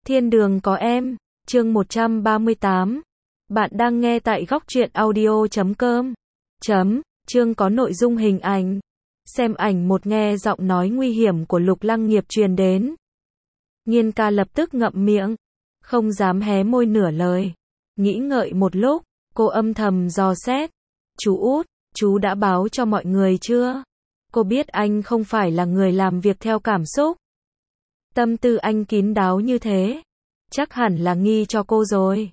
Thiên đường có em, chương 138. Bạn đang nghe tại góc truyện audio.com. Chương có nội dung hình ảnh. Xem ảnh một, nghe giọng nói nguy hiểm của Lục Lăng Nghiệp truyền đến. Nhiên ca lập tức ngậm miệng, không dám hé môi nửa lời. Nghĩ ngợi một lúc, cô âm thầm dò xét. Chú út, chú đã báo cho mọi người chưa? Cô biết anh không phải là người làm việc theo cảm xúc. Tâm tư anh kín đáo như thế, chắc hẳn là nghi cho cô rồi.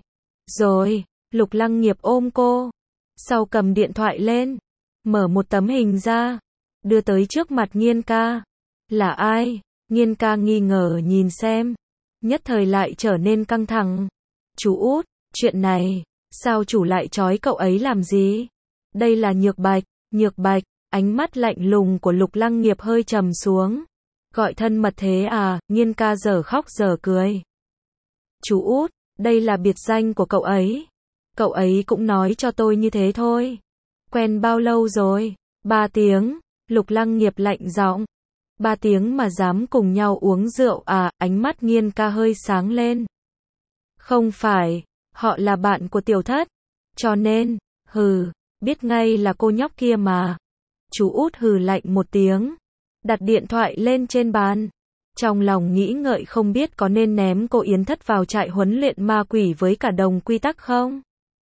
Lục Lăng Nghiệp ôm cô, sau cầm điện thoại lên, mở một tấm hình ra, đưa tới trước mặt Nhiên ca. Là ai? Nhiên ca nghi ngờ nhìn xem, nhất thời lại trở nên căng thẳng. Chú út, chuyện này, sao chủ lại trói cậu ấy làm gì? Đây là Nhược Bạch, ánh mắt lạnh lùng của Lục Lăng Nghiệp hơi trầm xuống. Gọi thân mật thế à? Nhiên ca dở khóc dở cười. Chú út, đây là biệt danh của cậu ấy. Cậu ấy cũng nói cho tôi như thế thôi. Quen bao lâu rồi? 3 tiếng, Lục Lăng Nghiệp lạnh giọng. 3 tiếng mà dám cùng nhau uống rượu à? Ánh mắt Nhiên ca hơi sáng lên. Không phải, họ là bạn của tiểu thất. Cho nên, biết ngay là cô nhóc kia mà. Chú út hừ lạnh một tiếng, đặt điện thoại lên trên bàn. Trong lòng nghĩ ngợi không biết có nên ném cô Yến Thất vào trại huấn luyện ma quỷ với cả đồng quy tắc không?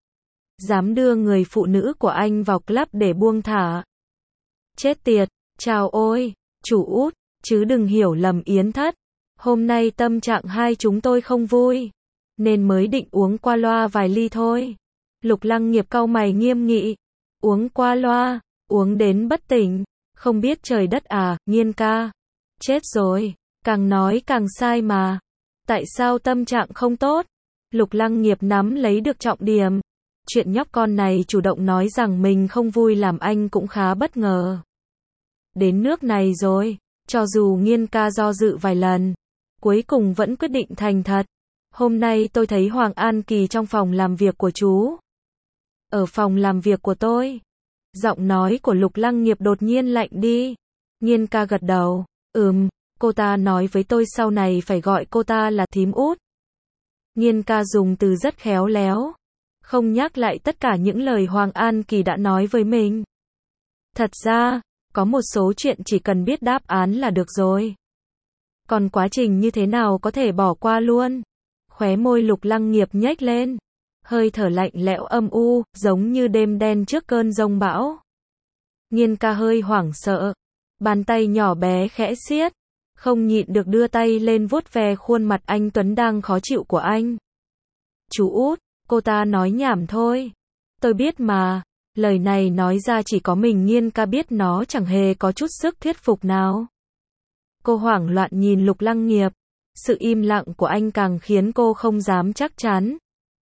Dám đưa người phụ nữ của anh vào club để buông thả. Chết tiệt, chào ôi, chủ út, chứ đừng hiểu lầm Yến Thất. Hôm nay tâm trạng hai chúng tôi không vui, nên mới định uống qua loa vài ly thôi. Lục Lăng Nghiệp cau mày nghiêm nghị. Uống qua loa, uống đến bất tỉnh. Không biết trời đất à? Nhiên ca. Chết rồi, càng nói càng sai mà. Tại sao tâm trạng không tốt? Lục Lăng Nghiệp nắm lấy được trọng điểm. Chuyện nhóc con này chủ động nói rằng mình không vui làm anh cũng khá bất ngờ. Đến nước này rồi, cho dù Nhiên ca do dự vài lần, cuối cùng vẫn quyết định thành thật. Hôm nay tôi thấy Hoàng An Kỳ trong phòng làm việc của chú. Ở phòng làm việc của tôi. Giọng nói của Lục Lăng Nghiệp đột nhiên lạnh đi. Nhiên ca gật đầu. Cô ta nói với tôi sau này phải gọi cô ta là thím út. Nhiên ca dùng từ rất khéo léo, không nhắc lại tất cả những lời Hoàng An Kỳ đã nói với mình. Thật ra, có một số chuyện chỉ cần biết đáp án là được rồi. Còn quá trình như thế nào có thể bỏ qua luôn. Khóe môi Lục Lăng Nghiệp nhếch lên, hơi thở lạnh lẽo âm u, giống như đêm đen trước cơn giông bão. Nhiên ca hơi hoảng sợ, bàn tay nhỏ bé khẽ siết, không nhịn được đưa tay lên vuốt ve khuôn mặt anh tuấn đang khó chịu của anh. Chú út, cô ta nói nhảm thôi. Tôi biết mà, lời này nói ra chỉ có mình Nhiên ca biết, nó chẳng hề có chút sức thuyết phục nào. Cô hoảng loạn nhìn Lục Lăng Nghiệp, sự im lặng của anh càng khiến cô không dám chắc chắn.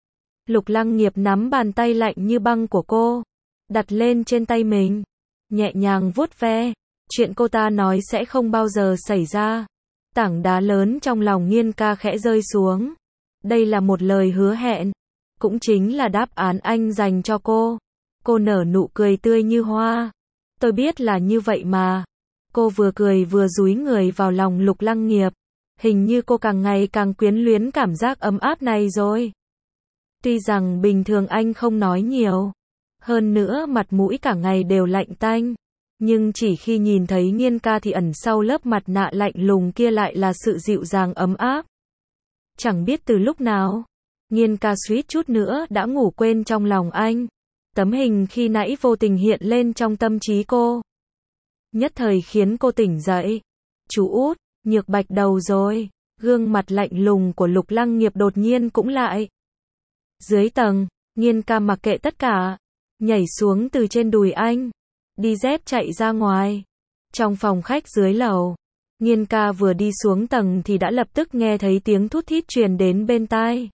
Lục Lăng Nghiệp nắm bàn tay lạnh như băng của cô, đặt lên trên tay mình, nhẹ nhàng vuốt ve. Chuyện cô ta nói sẽ không bao giờ xảy ra. Tảng đá lớn trong lòng Nhiên ca khẽ rơi xuống. Đây là một lời hứa hẹn, cũng chính là đáp án anh dành cho cô. Cô nở nụ cười tươi như hoa. Tôi biết là như vậy mà. Cô vừa cười vừa dúi người vào lòng Lục Lăng Nghiệp. Hình như cô càng ngày càng quyến luyến cảm giác ấm áp này rồi. Tuy rằng bình thường anh không nói nhiều, hơn nữa mặt mũi cả ngày đều lạnh tanh, nhưng chỉ khi nhìn thấy Nhiên ca thì ẩn sau lớp mặt nạ lạnh lùng kia lại là sự dịu dàng ấm áp. Chẳng biết từ lúc nào, Nhiên ca suýt chút nữa đã ngủ quên trong lòng anh. Tấm hình khi nãy vô tình hiện lên trong tâm trí cô, nhất thời khiến cô tỉnh dậy. Chú út, Nhược Bạch đầu rồi. Gương mặt lạnh lùng của Lục Lăng Nghiệp đột nhiên cũng lại. Dưới tầng, Nhiên ca mặc kệ tất cả, nhảy xuống từ trên đùi anh, đi dép chạy ra ngoài. Trong phòng khách dưới lầu, Nhiên ca vừa đi xuống tầng thì đã lập tức nghe thấy tiếng thút thít truyền đến bên tai.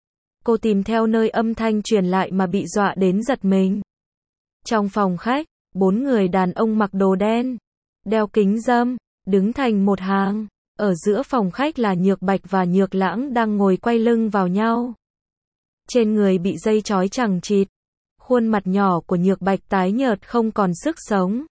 Cô tìm theo nơi âm thanh truyền lại mà bị dọa đến giật mình. Trong phòng khách, 4 người đàn ông mặc đồ đen, đeo kính râm, đứng thành một hàng. Ở giữa phòng khách là Nhược Bạch và Nhược Lãng đang ngồi quay lưng vào nhau. Trên người bị dây trói chằng chịt, khuôn mặt nhỏ của Nhược Bạch tái nhợt không còn sức sống.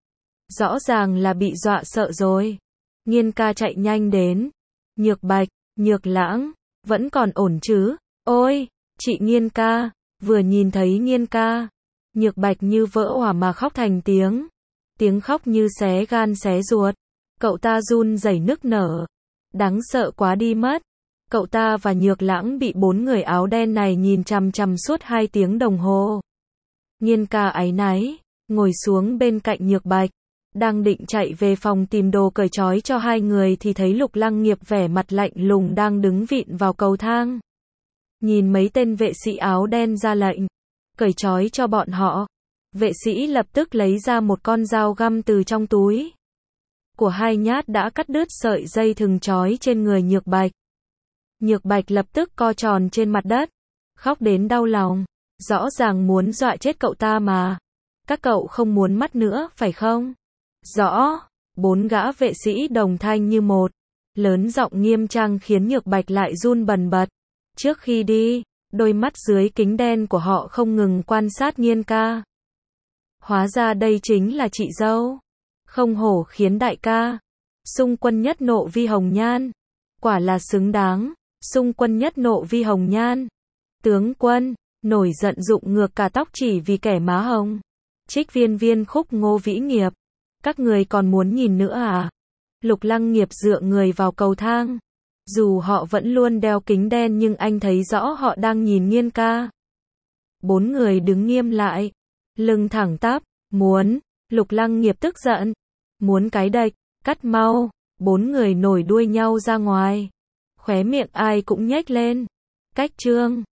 Rõ ràng là bị dọa sợ rồi. Nhiên ca chạy nhanh đến. Nhược Bạch, Nhược Lãng, Vẫn còn ổn chứ? Ôi, chị Nghiên ca. Vừa nhìn thấy Nghiên ca, Nhược Bạch như vỡ òa mà khóc thành tiếng. Tiếng khóc như xé gan xé ruột. Cậu ta run rẩy nức nở. Đáng sợ quá đi mất. Cậu ta và Nhược Lãng bị 4 người áo đen này nhìn chằm chằm suốt 2 tiếng đồng hồ. Nghiên ca áy náy, ngồi xuống bên cạnh Nhược Bạch. Đang định chạy về phòng tìm đồ cởi trói cho 2 người thì thấy Lục Lăng Nghiệp vẻ mặt lạnh lùng đang đứng vịn vào cầu thang. Nhìn mấy tên vệ sĩ áo đen ra lệnh, cởi trói cho bọn họ. Vệ sĩ lập tức lấy ra một con dao găm từ trong túi của 2 nhát đã cắt đứt sợi dây thừng trói trên người Nhược Bạch. Nhược Bạch lập tức co tròn trên mặt đất, khóc đến đau lòng. Rõ ràng muốn dọa chết cậu ta mà. Các cậu không muốn mắt nữa, phải không? Rõ. 4 gã vệ sĩ đồng thanh như một. Lớn giọng nghiêm trang khiến Nhược Bạch lại run bần bật. Trước khi đi, đôi mắt dưới kính đen của họ không ngừng quan sát Nghiên ca. Hóa ra đây chính là chị dâu. Không hổ khiến đại ca Xung Quân nhất nộ vi hồng nhan. Quả là xứng đáng. Xung Quân nhất nộ vi hồng nhan. Tướng quân nổi giận rụng ngược cả tóc chỉ vì kẻ má hồng. Trích Viên Viên khúc Ngô Vĩ Nghiệp. Các người còn muốn nhìn nữa à? Lục Lăng Nghiệp dựa người vào cầu thang. Dù họ vẫn luôn đeo kính đen nhưng anh thấy rõ họ đang nhìn Nghiên ca. 4 người đứng nghiêm lại, lưng thẳng tắp. Muốn. Lục Lăng Nghiệp tức giận. Muốn cái đạch, cắt mau. 4 người nổi đuôi nhau ra ngoài. Khóe miệng ai cũng nhếch lên. Cách trương.